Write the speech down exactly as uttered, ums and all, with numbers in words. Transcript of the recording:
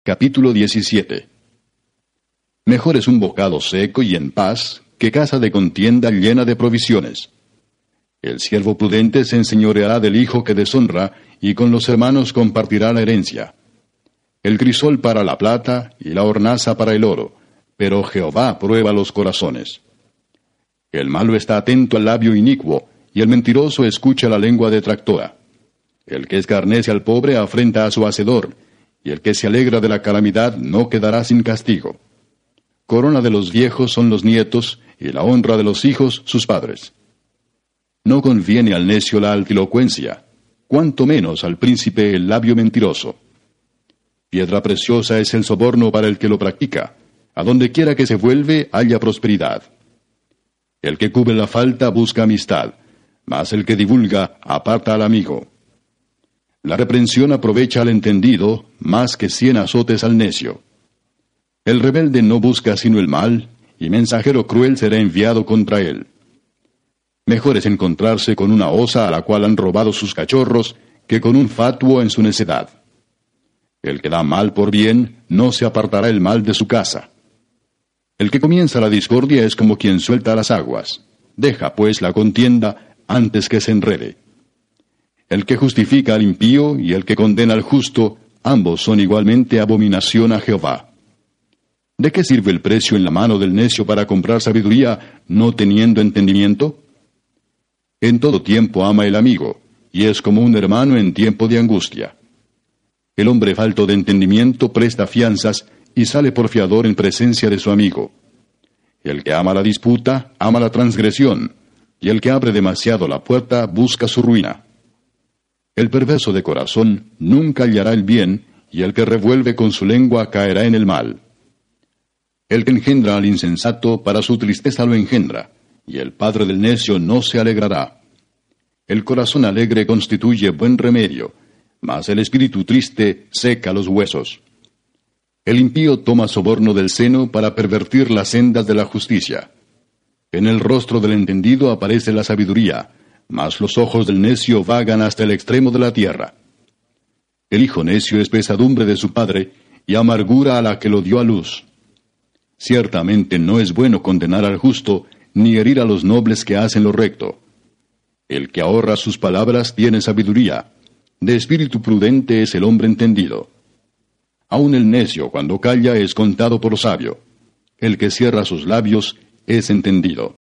Capítulo diecisiete. Mejor es un bocado seco y en paz, que casa de contienda llena de provisiones. El siervo prudente se enseñoreará del hijo que deshonra, y con los hermanos compartirá la herencia. El crisol para la plata, y la hornaza para el oro, pero Jehová prueba los corazones. El malo está atento al labio inicuo, y el mentiroso escucha la lengua detractora. El que escarnece al pobre afrenta a su hacedor, y el que se alegra de la calamidad no quedará sin castigo. Corona de los viejos son los nietos, y la honra de los hijos sus padres. No conviene al necio la altilocuencia, cuanto menos al príncipe el labio mentiroso. Piedra preciosa es el soborno para el que lo practica, a donde quiera que se vuelve halla prosperidad. El que cubre la falta busca amistad, mas el que divulga aparta al amigo. La reprensión aprovecha al entendido, más que cien azotes al necio. El rebelde no busca sino el mal, y mensajero cruel será enviado contra él. Mejor es encontrarse con una osa a la cual han robado sus cachorros, que con un fatuo en su necedad. El que da mal por bien, no se apartará el mal de su casa. El que comienza la discordia es como quien suelta las aguas. Deja, pues, la contienda antes que se enrede. El que justifica al impío y el que condena al justo, ambos son igualmente abominación a Jehová. ¿De qué sirve el precio en la mano del necio para comprar sabiduría, no teniendo entendimiento? En todo tiempo ama el amigo, y es como un hermano en tiempo de angustia. El hombre falto de entendimiento presta fianzas y sale por fiador en presencia de su amigo. El que ama la disputa, ama la transgresión, y el que abre demasiado la puerta busca su ruina. El perverso de corazón nunca hallará el bien, y el que revuelve con su lengua caerá en el mal. El que engendra al insensato, para su tristeza lo engendra, y el padre del necio no se alegrará. El corazón alegre constituye buen remedio, mas el espíritu triste seca los huesos. El impío toma soborno del seno para pervertir las sendas de la justicia. En el rostro del entendido aparece la sabiduría, mas los ojos del necio vagan hasta el extremo de la tierra. El hijo necio es pesadumbre de su padre, y amargura a la que lo dio a luz. Ciertamente no es bueno condenar al justo, ni herir a los nobles que hacen lo recto. El que ahorra sus palabras tiene sabiduría. De espíritu prudente es el hombre entendido. Aun el necio cuando calla es contado por sabio. El que cierra sus labios es entendido.